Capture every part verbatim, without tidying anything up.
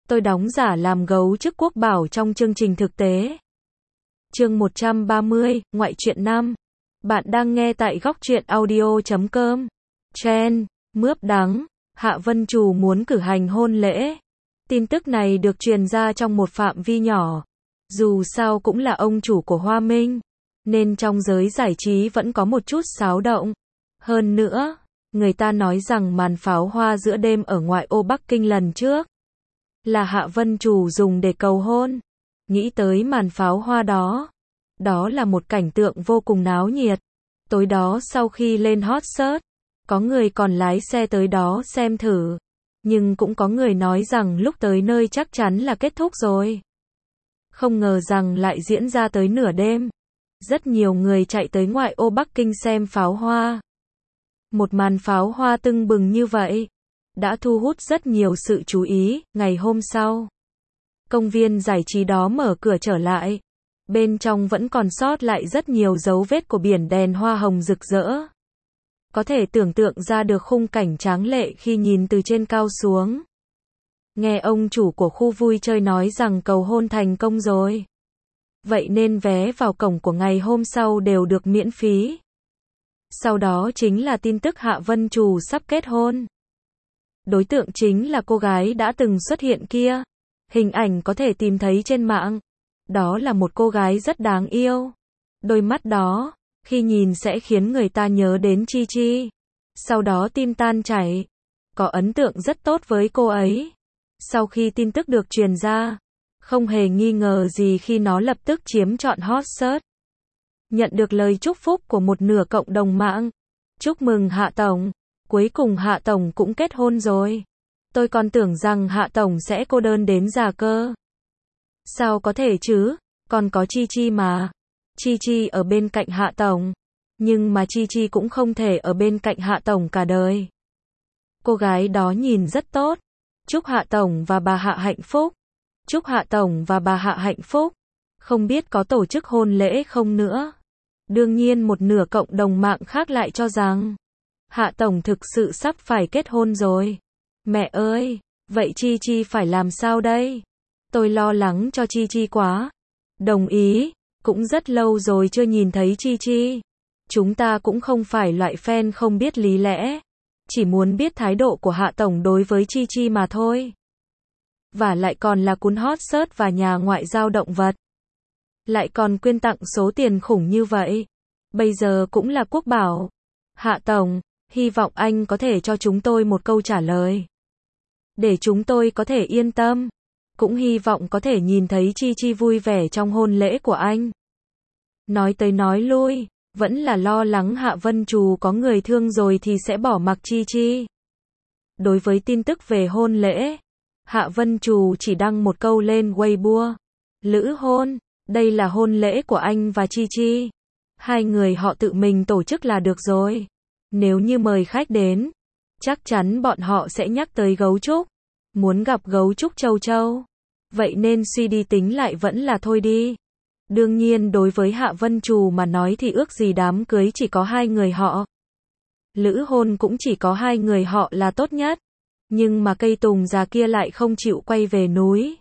tôi đóng giả làm gấu chức quốc bảo trong chương trình thực tế. Chương một trăm ba mươi, Ngoại truyện năm. Bạn đang nghe tại góc truyện audio chấm com. Trend, mướp đắng, Hạ Vân Trù muốn cử hành hôn lễ. Tin tức này được truyền ra trong một phạm vi nhỏ. Dù sao cũng là ông chủ của Hoa Minh, nên trong giới giải trí vẫn có một chút xáo động. Hơn nữa, người ta nói rằng màn pháo hoa giữa đêm ở ngoại ô Bắc Kinh lần trước là Hạ Vân Trù dùng để cầu hôn. Nghĩ tới màn pháo hoa đó, đó là một cảnh tượng vô cùng náo nhiệt. Tối đó sau khi lên hot search, có người còn lái xe tới đó xem thử. Nhưng cũng có người nói rằng lúc tới nơi chắc chắn là kết thúc rồi. Không ngờ rằng lại diễn ra tới nửa đêm. Rất nhiều người chạy tới ngoại ô Bắc Kinh xem pháo hoa. Một màn pháo hoa tưng bừng như vậy đã thu hút rất nhiều sự chú ý. Ngày hôm sau, công viên giải trí đó mở cửa trở lại. Bên trong vẫn còn sót lại rất nhiều dấu vết của biển đèn hoa hồng rực rỡ. Có thể tưởng tượng ra được khung cảnh tráng lệ khi nhìn từ trên cao xuống. Nghe ông chủ của khu vui chơi nói rằng cầu hôn thành công rồi. Vậy nên vé vào cổng của ngày hôm sau đều được miễn phí. Sau đó chính là tin tức Hạ Vân Trù sắp kết hôn. Đối tượng chính là cô gái đã từng xuất hiện kia. Hình ảnh có thể tìm thấy trên mạng. Đó là một cô gái rất đáng yêu. Đôi mắt đó, khi nhìn sẽ khiến người ta nhớ đến Chi Chi. Sau đó tim tan chảy. Có ấn tượng rất tốt với cô ấy. Sau khi tin tức được truyền ra, không hề nghi ngờ gì khi nó lập tức chiếm trọn hot search. Nhận được lời chúc phúc của một nửa cộng đồng mạng. Chúc mừng Hạ Tổng. Cuối cùng Hạ Tổng cũng kết hôn rồi. Tôi còn tưởng rằng Hạ Tổng sẽ cô đơn đến già cơ. Sao có thể chứ, còn có Chi Chi mà. Chi Chi ở bên cạnh Hạ Tổng. Nhưng mà Chi Chi cũng không thể ở bên cạnh Hạ Tổng cả đời. Cô gái đó nhìn rất tốt. Chúc Hạ Tổng và bà Hạ hạnh phúc. Chúc Hạ Tổng và bà Hạ hạnh phúc. Không biết có tổ chức hôn lễ không nữa. Đương nhiên một nửa cộng đồng mạng khác lại cho rằng Hạ Tổng thực sự sắp phải kết hôn rồi. Mẹ ơi, vậy Chi Chi phải làm sao đây? Tôi lo lắng cho Chi Chi quá. Đồng ý, cũng rất lâu rồi chưa nhìn thấy Chi Chi. Chúng ta cũng không phải loại fan không biết lý lẽ. Chỉ muốn biết thái độ của Hạ Tổng đối với Chi Chi mà thôi. Và lại còn là cuốn hot search và nhà ngoại giao động vật. Lại còn quyên tặng số tiền khủng như vậy. Bây giờ cũng là quốc bảo. Hạ Tổng, hy vọng anh có thể cho chúng tôi một câu trả lời. Để chúng tôi có thể yên tâm. Cũng hy vọng có thể nhìn thấy Chi Chi vui vẻ trong hôn lễ của anh. Nói tới nói lui, vẫn là lo lắng Hạ Vân Trù có người thương rồi thì sẽ bỏ mặc Chi Chi. Đối với tin tức về hôn lễ, Hạ Vân Trù chỉ đăng một câu lên Weibo. Lữ hôn, đây là hôn lễ của anh và Chi Chi. Hai người họ tự mình tổ chức là được rồi. Nếu như mời khách đến, chắc chắn bọn họ sẽ nhắc tới gấu trúc. Muốn gặp gấu trúc châu châu. Vậy nên suy đi tính lại vẫn là thôi đi. Đương nhiên đối với Hạ Vân Trù mà nói thì ước gì đám cưới chỉ có hai người họ. Lữ hôn cũng chỉ có hai người họ là tốt nhất. Nhưng mà cây tùng già kia lại không chịu quay về núi.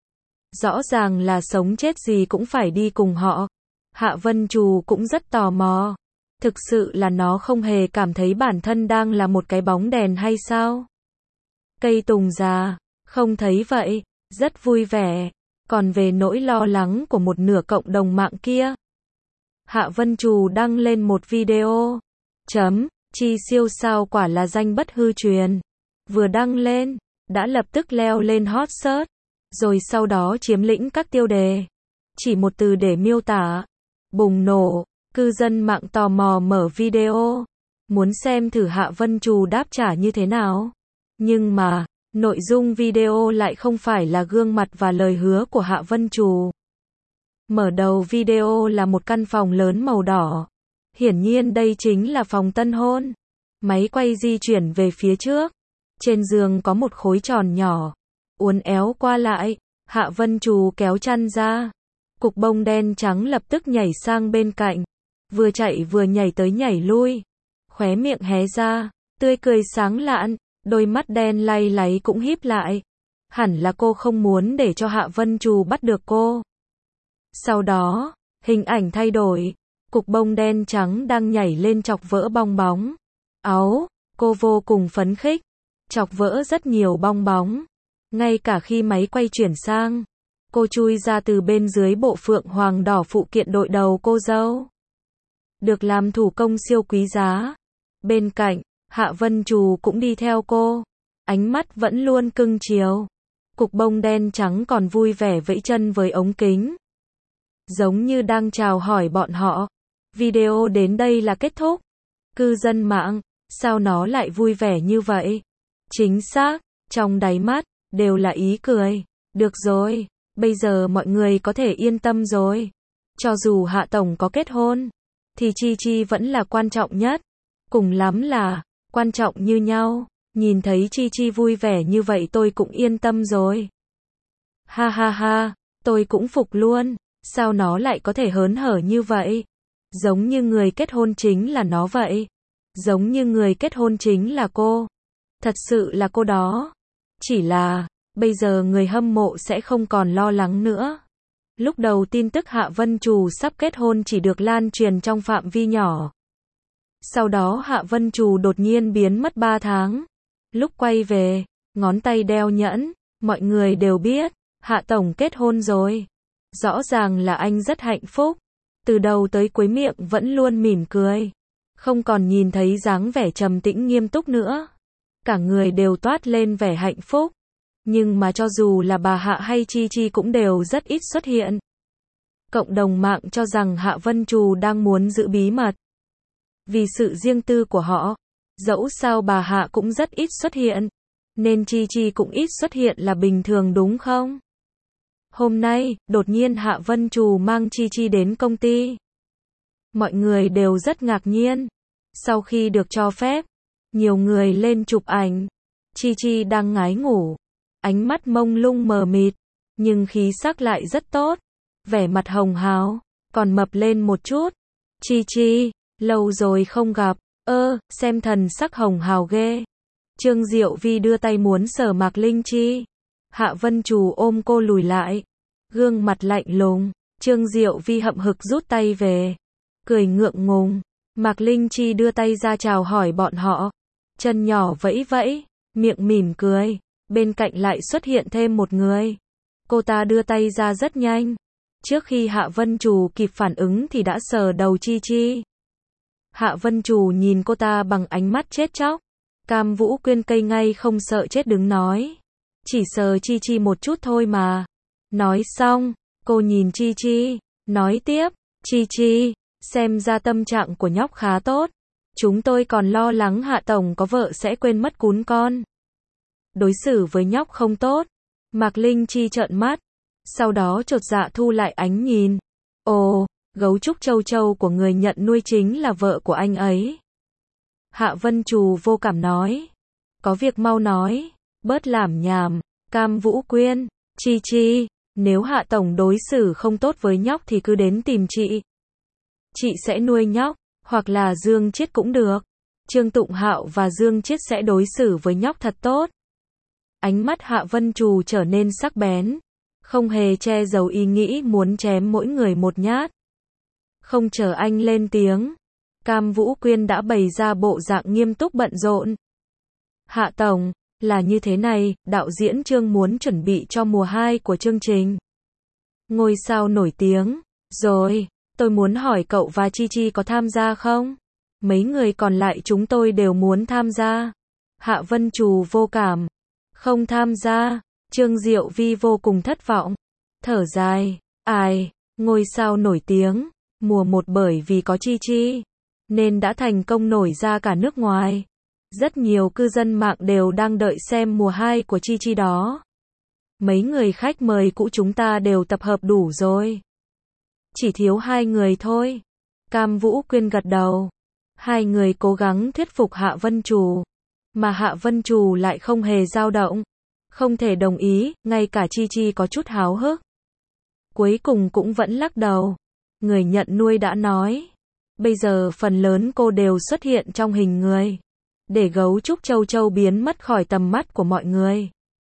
Rõ ràng là sống chết gì cũng phải đi cùng họ. Hạ Vân Trù cũng rất tò mò. Thực sự là nó không hề cảm thấy bản thân đang là một cái bóng đèn hay sao? Cây tùng già, không thấy vậy, rất vui vẻ. Còn về nỗi lo lắng của một nửa cộng đồng mạng kia, Hạ Vân Trù đăng lên một video. Chấm, Chi siêu sao quả là danh bất hư truyền. Vừa đăng lên, đã lập tức leo lên hot search. Rồi sau đó chiếm lĩnh các tiêu đề. Chỉ một từ để miêu tả. Bùng nổ, cư dân mạng tò mò mở video. Muốn xem thử Hạ Vân Trù đáp trả như thế nào. Nhưng mà, nội dung video lại không phải là gương mặt và lời hứa của Hạ Vân Trù. Mở đầu video là một căn phòng lớn màu đỏ. Hiển nhiên đây chính là phòng tân hôn. Máy quay di chuyển về phía trước. Trên giường có một khối tròn nhỏ. Uốn éo qua lại. Hạ Vân Trù kéo chăn ra. Cục bông đen trắng lập tức nhảy sang bên cạnh. Vừa chạy vừa nhảy tới nhảy lui. Khóe miệng hé ra. Tươi cười sáng lạn. Đôi mắt đen lay láy cũng híp lại. Hẳn là cô không muốn để cho Hạ Vân Trù bắt được cô. Sau đó, hình ảnh thay đổi, cục bông đen trắng đang nhảy lên chọc vỡ bong bóng. Áu, cô vô cùng phấn khích, chọc vỡ rất nhiều bong bóng. Ngay cả khi máy quay chuyển sang, cô chui ra từ bên dưới bộ phượng hoàng đỏ phụ kiện đội đầu cô dâu. Được làm thủ công siêu quý giá. Bên cạnh, Hạ Vân Trù cũng đi theo cô. Ánh mắt vẫn luôn cưng chiều. Cục bông đen trắng còn vui vẻ vẫy chân với ống kính. Giống như đang chào hỏi bọn họ. Video đến đây là kết thúc. Cư dân mạng, sao nó lại vui vẻ như vậy? Chính xác, trong đáy mắt, đều là ý cười. Được rồi, bây giờ mọi người có thể yên tâm rồi. Cho dù Hạ Tổng có kết hôn, thì Chi Chi vẫn là quan trọng nhất. Cùng lắm là, quan trọng như nhau. Nhìn thấy Chi Chi vui vẻ như vậy tôi cũng yên tâm rồi. Ha ha ha, tôi cũng phục luôn. Sao nó lại có thể hớn hở như vậy? Giống như người kết hôn chính là nó vậy. Giống như người kết hôn chính là cô. Thật sự là cô đó. Chỉ là, bây giờ người hâm mộ sẽ không còn lo lắng nữa. Lúc đầu tin tức Hạ Vân Trù sắp kết hôn chỉ được lan truyền trong phạm vi nhỏ. Sau đó Hạ Vân Trù đột nhiên biến mất ba tháng. Lúc quay về, ngón tay đeo nhẫn, mọi người đều biết, Hạ Tổng kết hôn rồi. Rõ ràng là anh rất hạnh phúc. Từ đầu tới cuối miệng vẫn luôn mỉm cười. Không còn nhìn thấy dáng vẻ trầm tĩnh nghiêm túc nữa. Cả người đều toát lên vẻ hạnh phúc. Nhưng mà cho dù là bà Hạ hay Chi Chi cũng đều rất ít xuất hiện. Cộng đồng mạng cho rằng Hạ Vân Trù đang muốn giữ bí mật. Vì sự riêng tư của họ, dẫu sao bà Hạ cũng rất ít xuất hiện. Nên Chi Chi cũng ít xuất hiện là bình thường đúng không? Hôm nay, đột nhiên Hạ Vân Trù mang Chi Chi đến công ty. Mọi người đều rất ngạc nhiên. Sau khi được cho phép, nhiều người lên chụp ảnh. Chi Chi đang ngái ngủ. Ánh mắt mông lung mờ mịt. Nhưng khí sắc lại rất tốt. Vẻ mặt hồng hào. Còn mập lên một chút. Chi Chi, lâu rồi không gặp. Ơ, xem thần sắc hồng hào ghê. Trương Diệu Vi đưa tay muốn sờ Mạc Linh Chi. Hạ Vân Trù ôm cô lùi lại. Gương mặt lạnh lùng. Trương Diệu Vi hậm hực rút tay về. Cười ngượng ngùng. Mạc Linh Chi đưa tay ra chào hỏi bọn họ. Chân nhỏ vẫy vẫy. Miệng mỉm cười. Bên cạnh lại xuất hiện thêm một người. Cô ta đưa tay ra rất nhanh. Trước khi Hạ Vân Trù kịp phản ứng thì đã sờ đầu Chi Chi. Hạ Vân Trù nhìn cô ta bằng ánh mắt chết chóc. Cam Vũ Quyên cây ngay không sợ chết đứng nói. Chỉ sờ Chi Chi một chút thôi mà. Nói xong, cô nhìn Chi Chi, nói tiếp, Chi Chi, xem ra tâm trạng của nhóc khá tốt. Chúng tôi còn lo lắng Hạ Tổng có vợ sẽ quên mất cún con. Đối xử với nhóc không tốt. Mạc Linh Chi trợn mắt, sau đó chột dạ thu lại ánh nhìn. Ồ, gấu trúc châu châu của người nhận nuôi chính là vợ của anh ấy. Hạ Vân Trù vô cảm nói. Có việc mau nói, bớt làm nhảm. Cam Vũ Quyên, Chi Chi, nếu Hạ Tổng đối xử không tốt với nhóc thì cứ đến tìm chị. Chị sẽ nuôi nhóc, hoặc là Dương Chiết cũng được. Trương Tụng Hạo và Dương Chiết sẽ đối xử với nhóc thật tốt. Ánh mắt Hạ Vân Trù trở nên sắc bén, không hề che giấu ý nghĩ muốn chém mỗi người một nhát. Không chờ anh lên tiếng, Cam Vũ Quyên đã bày ra bộ dạng nghiêm túc bận rộn. Hạ Tổng, là như thế này, đạo diễn Trương muốn chuẩn bị cho mùa hai của chương trình Ngôi sao nổi tiếng, rồi, tôi muốn hỏi cậu và Chi Chi có tham gia không? Mấy người còn lại chúng tôi đều muốn tham gia. Hạ Vân Trù vô cảm. Không tham gia. Trương Diệu Vi vô cùng thất vọng. Thở dài. Ai, ngôi sao nổi tiếng, mùa một bởi vì có Chi Chi, nên đã thành công nổi ra cả nước ngoài. Rất nhiều cư dân mạng đều đang đợi xem mùa hai của Chi Chi đó. Mấy người khách mời cũ chúng ta đều tập hợp đủ rồi. Chỉ thiếu hai người thôi. Cam Vũ Quyên gật đầu. Hai người cố gắng thuyết phục Hạ Vân Trù. Mà Hạ Vân Trù lại không hề dao động. Không thể đồng ý, ngay cả Chi Chi có chút háo hức. Cuối cùng cũng vẫn lắc đầu. Người nhận nuôi đã nói. Bây giờ phần lớn cô đều xuất hiện trong hình người. Để gấu trúc châu châu biến mất khỏi tầm mắt của mọi người.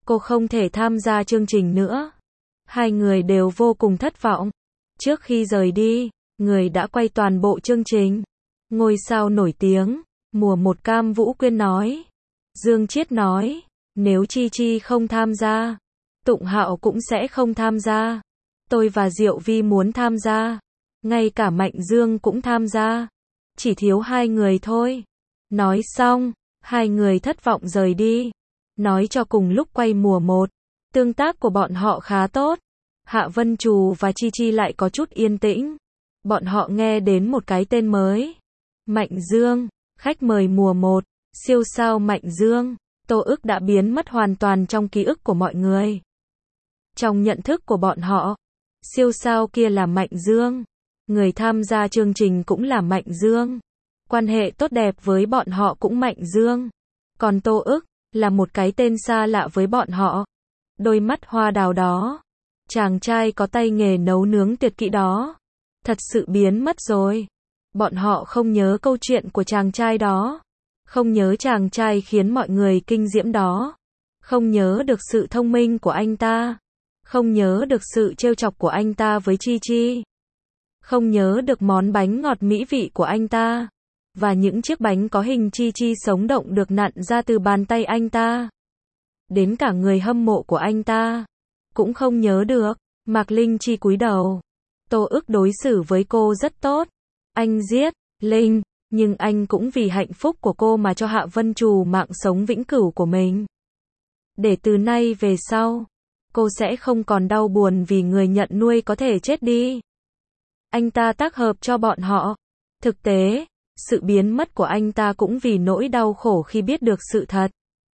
cô không thể tham gia chương trình nữa. Hai người đều vô cùng thất vọng. Trước khi rời đi, người đã quay toàn bộ chương trình. Ngôi sao nổi tiếng, mùa một Cam Vũ Quyên nói. Dương Chiết nói, nếu Chi Chi không tham gia, Tụng Hạo cũng sẽ không tham gia. Tôi và Diệu Vi muốn tham gia. Ngay cả Mạnh Dương cũng tham gia. Chỉ thiếu hai người thôi. Nói xong, hai người thất vọng rời đi. Nói cho cùng lúc quay mùa một, tương tác của bọn họ khá tốt. Hạ Vân Trù và Chi Chi lại có chút yên tĩnh. Bọn họ nghe đến một cái tên mới. Mạnh Dương, khách mời mùa một, siêu sao Mạnh Dương. Tô Ức đã biến mất hoàn toàn trong ký ức của mọi người. Trong nhận thức của bọn họ, siêu sao kia là Mạnh Dương. Người tham gia chương trình cũng là Mạnh Dương. Quan hệ tốt đẹp với bọn họ cũng Mạnh Dương. Còn Tô Ức, là một cái tên xa lạ với bọn họ. Đôi mắt hoa đào đó. Chàng trai có tay nghề nấu nướng tuyệt kỹ đó. Thật sự biến mất rồi. Bọn họ không nhớ câu chuyện của chàng trai đó. Không nhớ chàng trai khiến mọi người kinh diễm đó. Không nhớ được sự thông minh của anh ta. Không nhớ được sự trêu chọc của anh ta với Chi Chi. Không nhớ được món bánh ngọt mỹ vị của anh ta. Và những chiếc bánh có hình Chi Chi sống động được nặn ra từ bàn tay anh ta. Đến cả người hâm mộ của anh ta cũng không nhớ được. Mạc Linh Chi cúi đầu. Tô Ức đối xử với cô rất tốt. Anh giết Linh, nhưng anh cũng vì hạnh phúc của cô mà cho Hạ Vân Trù mạng sống vĩnh cửu của mình. Để từ nay về sau, cô sẽ không còn đau buồn vì người nhận nuôi có thể chết đi. Anh ta tác hợp cho bọn họ. Thực tế, sự biến mất của anh ta cũng vì nỗi đau khổ khi biết được sự thật.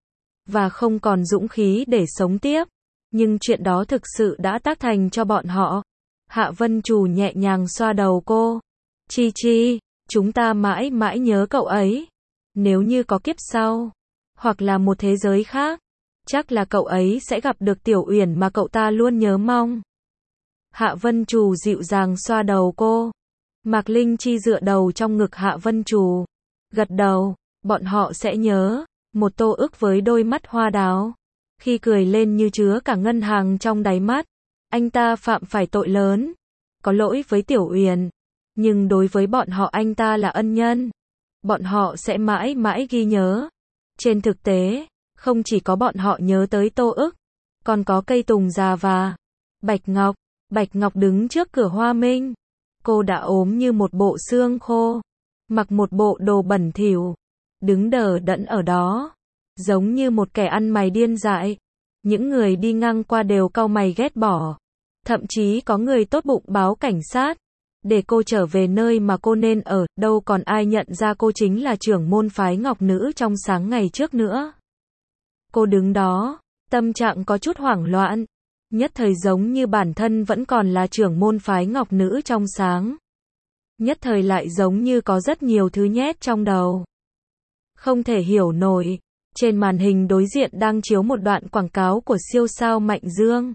Và không còn dũng khí để sống tiếp. Nhưng chuyện đó thực sự đã tác thành cho bọn họ. Hạ Vân Trù nhẹ nhàng xoa đầu cô. Chi Chi, chúng ta mãi mãi nhớ cậu ấy. Nếu như có kiếp sau, hoặc là một thế giới khác, chắc là cậu ấy sẽ gặp được Tiểu Uyển mà cậu ta luôn nhớ mong. Hạ Vân Trù dịu dàng xoa đầu cô. Mạc Linh Chi dựa đầu trong ngực Hạ Vân Trù. Gật đầu, bọn họ sẽ nhớ. Một Tô Ức với đôi mắt hoa đào. Khi cười lên như chứa cả ngân hàng trong đáy mắt. Anh ta phạm phải tội lớn. Có lỗi với Tiểu Uyển. Nhưng đối với bọn họ anh ta là ân nhân. Bọn họ sẽ mãi mãi ghi nhớ. Trên thực tế, không chỉ có bọn họ nhớ tới Tô Ức. Còn có cây tùng già và Bạch Ngọc. Bạch Ngọc đứng trước cửa Hoa Minh. Cô đã ốm như một bộ xương khô. Mặc một bộ đồ bẩn thỉu. Đứng đờ đẫn ở đó. Giống như một kẻ ăn mày điên dại. Những người đi ngang qua đều cau mày ghét bỏ. Thậm chí có người tốt bụng báo cảnh sát. Để cô trở về nơi mà cô nên ở. Đâu còn ai nhận ra cô chính là trưởng môn phái Ngọc Nữ trong sáng ngày trước nữa. Cô đứng đó. Tâm trạng có chút hoảng loạn. Nhất thời giống như bản thân vẫn còn là trưởng môn phái Ngọc Nữ trong sáng. Nhất thời lại giống như có rất nhiều thứ nhét trong đầu. Không thể hiểu nổi. Trên màn hình đối diện đang chiếu một đoạn quảng cáo của siêu sao Mạnh Dương.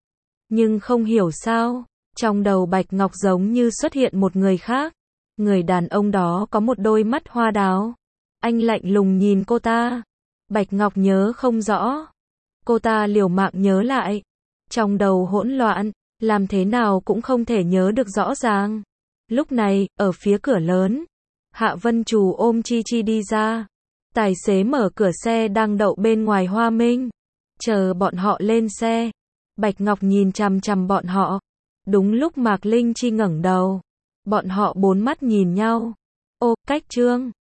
Nhưng không hiểu sao, trong đầu Bạch Ngọc giống như xuất hiện một người khác. Người đàn ông đó có một đôi mắt hoa đào. Anh lạnh lùng nhìn cô ta. Bạch Ngọc nhớ không rõ. Cô ta liều mạng nhớ lại. Trong đầu hỗn loạn, làm thế nào cũng không thể nhớ được rõ ràng. Lúc này, ở phía cửa lớn, Hạ Vân Trù ôm Chi Chi đi ra. Tài xế mở cửa xe đang đậu bên ngoài Hoa Minh. Chờ bọn họ lên xe. Bạch Ngọc nhìn chằm chằm bọn họ. Đúng lúc Mạc Linh Chi ngẩng đầu. Bọn họ bốn mắt nhìn nhau. Ô, cách trương.